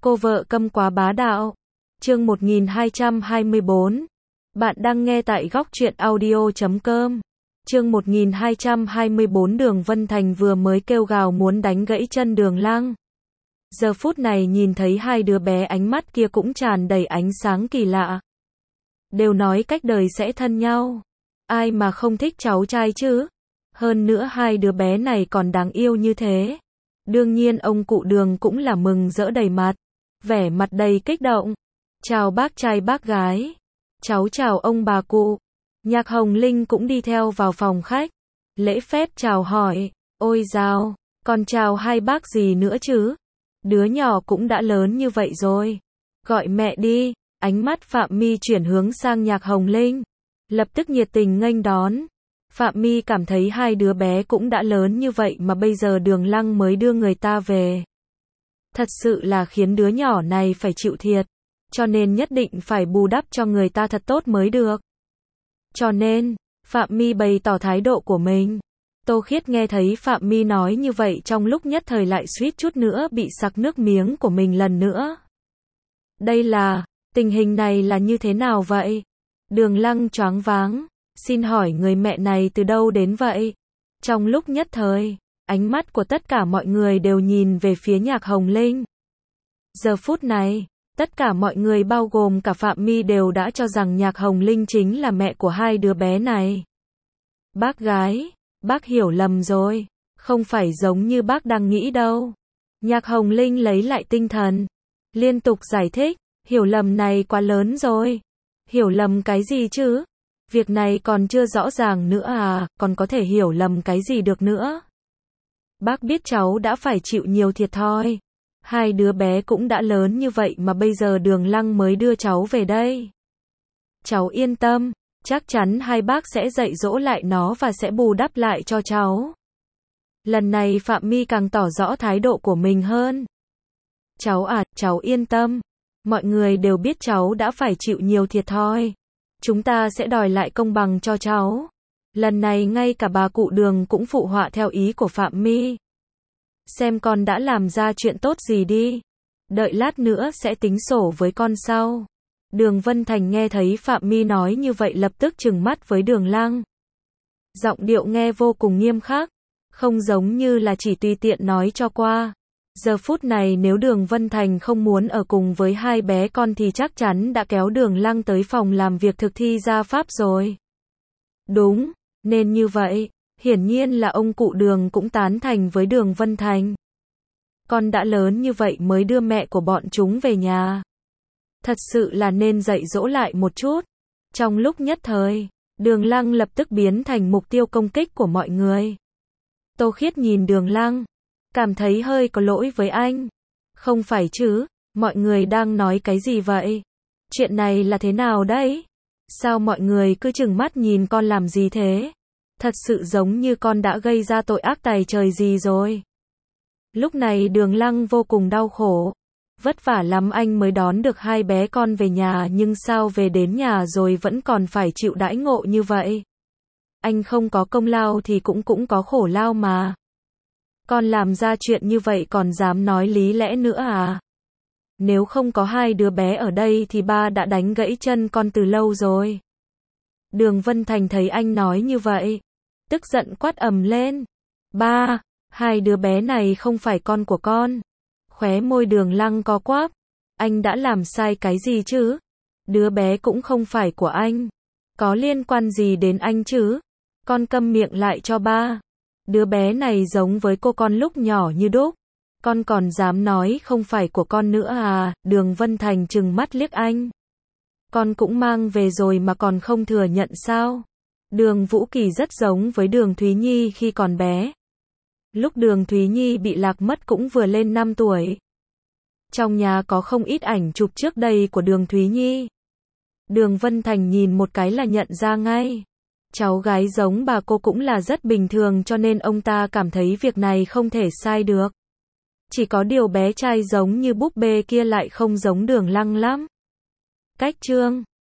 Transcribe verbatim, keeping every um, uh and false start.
Cô vợ câm quá bá đạo. Chương một nghìn hai trăm hai mươi bốn. Bạn đang nghe tại góc truyện audio chấm com. Chương một nghìn hai trăm hai mươi bốn. Đường Vân Thành vừa mới kêu gào muốn đánh gãy chân Đường Lăng. Giờ phút này nhìn thấy hai đứa bé, ánh mắt kia cũng tràn đầy ánh sáng kỳ lạ. Đều nói cách đời sẽ thân nhau. Ai mà không thích cháu trai chứ? Hơn nữa hai đứa bé này còn đáng yêu như thế. Đương nhiên ông cụ Đường cũng là mừng rỡ đầy mặt, vẻ mặt đầy kích động. Chào bác trai bác gái. Cháu chào ông bà cụ. Nhạc Hồng Linh cũng đi theo vào phòng khách. Lễ phép chào hỏi. Ôi dào, còn chào hai bác gì nữa chứ? Đứa nhỏ cũng đã lớn như vậy rồi. Gọi mẹ đi. Ánh mắt Phạm My chuyển hướng sang Nhạc Hồng Linh. Lập tức nhiệt tình nghênh đón. Phạm My cảm thấy hai đứa bé cũng đã lớn như vậy mà bây giờ Đường Lăng mới đưa người ta về. Thật sự là khiến đứa nhỏ này phải chịu thiệt. Cho nên nhất định phải bù đắp cho người ta thật tốt mới được. Cho nên, Phạm My bày tỏ thái độ của mình. Tô Khiết nghe thấy Phạm My nói như vậy trong lúc nhất thời lại suýt chút nữa bị sặc nước miếng của mình lần nữa. Đây là, tình hình này là như thế nào vậy? Đường Lăng choáng váng. Xin hỏi người mẹ này từ đâu đến vậy? Trong lúc nhất thời, ánh mắt của tất cả mọi người đều nhìn về phía Nhạc Hồng Linh. Giờ phút này, tất cả mọi người bao gồm cả Phạm My đều đã cho rằng Nhạc Hồng Linh chính là mẹ của hai đứa bé này. Bác gái, bác hiểu lầm rồi, không phải giống như bác đang nghĩ đâu. Nhạc Hồng Linh lấy lại tinh thần, liên tục giải thích, hiểu lầm này quá lớn rồi. Hiểu lầm cái gì chứ? Việc này còn chưa rõ ràng nữa à, còn có thể hiểu lầm cái gì được nữa. Bác biết cháu đã phải chịu nhiều thiệt thòi. Hai đứa bé cũng đã lớn như vậy mà bây giờ Đường Lăng mới đưa cháu về đây. Cháu yên tâm, chắc chắn hai bác sẽ dạy dỗ lại nó và sẽ bù đắp lại cho cháu. Lần này Phạm My càng tỏ rõ thái độ của mình hơn. Cháu à, cháu yên tâm. Mọi người đều biết cháu đã phải chịu nhiều thiệt thòi. Chúng ta sẽ đòi lại công bằng cho cháu. Lần này ngay cả bà cụ Đường cũng phụ họa theo ý của Phạm My. Xem con đã làm ra chuyện tốt gì đi. Đợi lát nữa sẽ tính sổ với con sau. Đường Vân Thành nghe thấy Phạm My nói như vậy lập tức trừng mắt với Đường Lăng. Giọng điệu nghe vô cùng nghiêm khắc. Không giống như là chỉ tùy tiện nói cho qua. Giờ phút này nếu Đường Vân Thành không muốn ở cùng với hai bé con thì chắc chắn đã kéo Đường Lăng tới phòng làm việc thực thi gia pháp rồi. Đúng, nên như vậy, hiển nhiên là ông cụ Đường cũng tán thành với Đường Vân Thành. Con đã lớn như vậy mới đưa mẹ của bọn chúng về nhà. Thật sự là nên dạy dỗ lại một chút. Trong lúc nhất thời, Đường Lăng lập tức biến thành mục tiêu công kích của mọi người. Tô Khiết nhìn Đường Lăng, cảm thấy hơi có lỗi với anh. Không phải chứ, mọi người đang nói cái gì vậy? Chuyện này là thế nào đấy? Sao mọi người cứ trừng mắt nhìn con làm gì thế? Thật sự giống như con đã gây ra tội ác tày trời gì rồi. Lúc này Đường Lăng vô cùng đau khổ. Vất vả lắm anh mới đón được hai bé con về nhà nhưng sao về đến nhà rồi vẫn còn phải chịu đãi ngộ như vậy? Anh không có công lao thì cũng cũng có khổ lao mà. Con làm ra chuyện như vậy còn dám nói lý lẽ nữa à? Nếu không có hai đứa bé ở đây thì ba đã đánh gãy chân con từ lâu rồi. Đường Vân Thành thấy anh nói như vậy, tức giận quát ầm lên. Ba, hai đứa bé này không phải con của con. Khóe môi Đường Lăng co quắp. Anh đã làm sai cái gì chứ? Đứa bé cũng không phải của anh. Có liên quan gì đến anh chứ? Con câm miệng lại cho ba. Đứa bé này giống với cô con lúc nhỏ như đúc. Con còn dám nói không phải của con nữa à? Đường Vân Thành trừng mắt liếc anh. Con cũng mang về rồi mà còn không thừa nhận sao? Đường Vũ Kỳ rất giống với Đường Thúy Nhi khi còn bé. Lúc Đường Thúy Nhi bị lạc mất cũng vừa lên năm tuổi. Trong nhà có không ít ảnh chụp trước đây của Đường Thúy Nhi. Đường Vân Thành nhìn một cái là nhận ra ngay. Cháu gái giống bà cô cũng là rất bình thường cho nên ông ta cảm thấy việc này không thể sai được. Chỉ có điều bé trai giống như búp bê kia lại không giống Đường Lăng lắm. Cách chương